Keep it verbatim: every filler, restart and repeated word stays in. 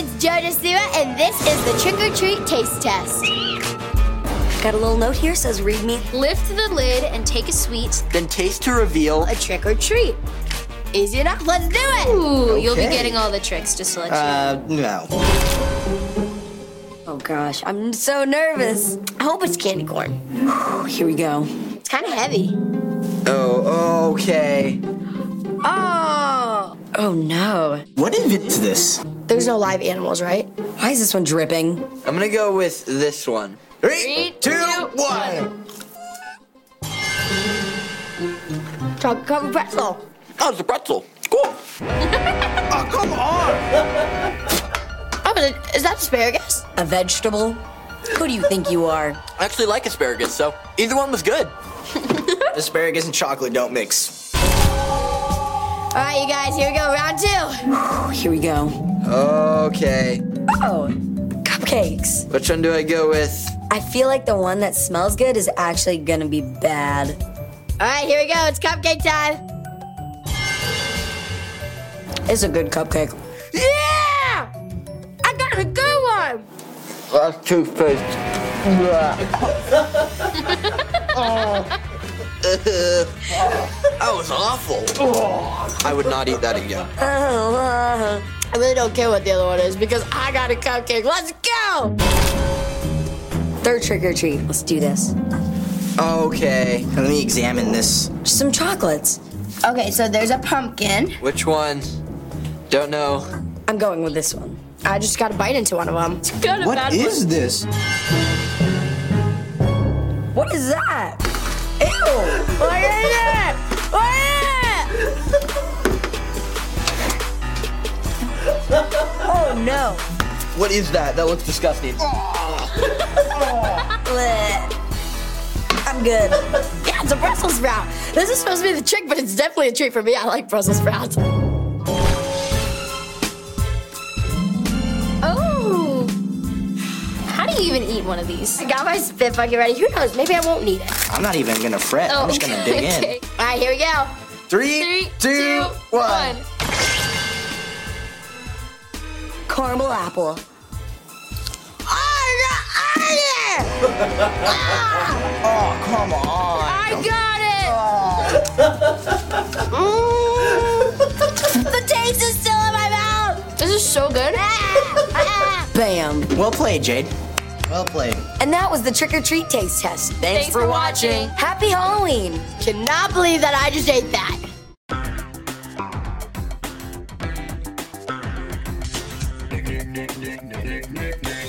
it's JoJo Siwa, and this is the Trick or Treat Taste Test. Got a little note here, says read me. Lift the lid and take a sweet. Then taste to reveal A trick or treat. Easy enough, let's do it! Ooh, you'll be Okay. getting all the tricks, just to let you know. Uh, no. Oh gosh, I'm so nervous. I hope it's candy corn. Here we go. It's kind of heavy. Oh, okay. Oh! Oh no. What is this? There's no live animals, right? Why is this one dripping? I'm gonna go with this one. Three, two, one. Chocolate covered pretzel. Oh, it's a pretzel. Cool. Oh, come on. Oh, is, it, is that asparagus? A vegetable? Who do you think you are? I actually like asparagus, so either one was good. Asparagus and chocolate don't mix. All right, you guys, here we go, round two. Here we go. Okay. Oh, cupcakes. Which one do I go with? I feel like the one that smells good is actually gonna be bad. All right, here we go, it's cupcake time. It's a good cupcake. Yeah! I got a good one. That's toothpaste. That was awful. I would not eat that again. I really don't care what the other one is because I got a cupcake. Let's go! Third trick or treat. Let's do this. Okay, let me examine this. Some chocolates. Okay, so there's a pumpkin. Which one? Don't know. I'm going with this one. I just got a bite into one of them. Got a bad one. this? What is that? Ew! What is it? What is it? Oh no. What is that? That looks disgusting. Blech. I'm good. Yeah, it's a Brussels sprout. This is supposed to be the trick, but it's definitely a treat for me. I like Brussels sprouts. Oh. How do you even eat one of these? I got my spit bucket ready. Who knows? Maybe I won't need it. I'm not even gonna fret. I'm just gonna dig okay. in. All right, here we go. Three, Three, two, one. Caramel apple. Oh, come on. I got it! Mm. The taste is still in my mouth! This is so good. Bam. Well played, Jade. Well played. And that was the trick or treat taste test. Thanks for watching. Happy Halloween. Cannot believe that I just ate that. Nick, Nick, Nick, Nick, Nick, Nick.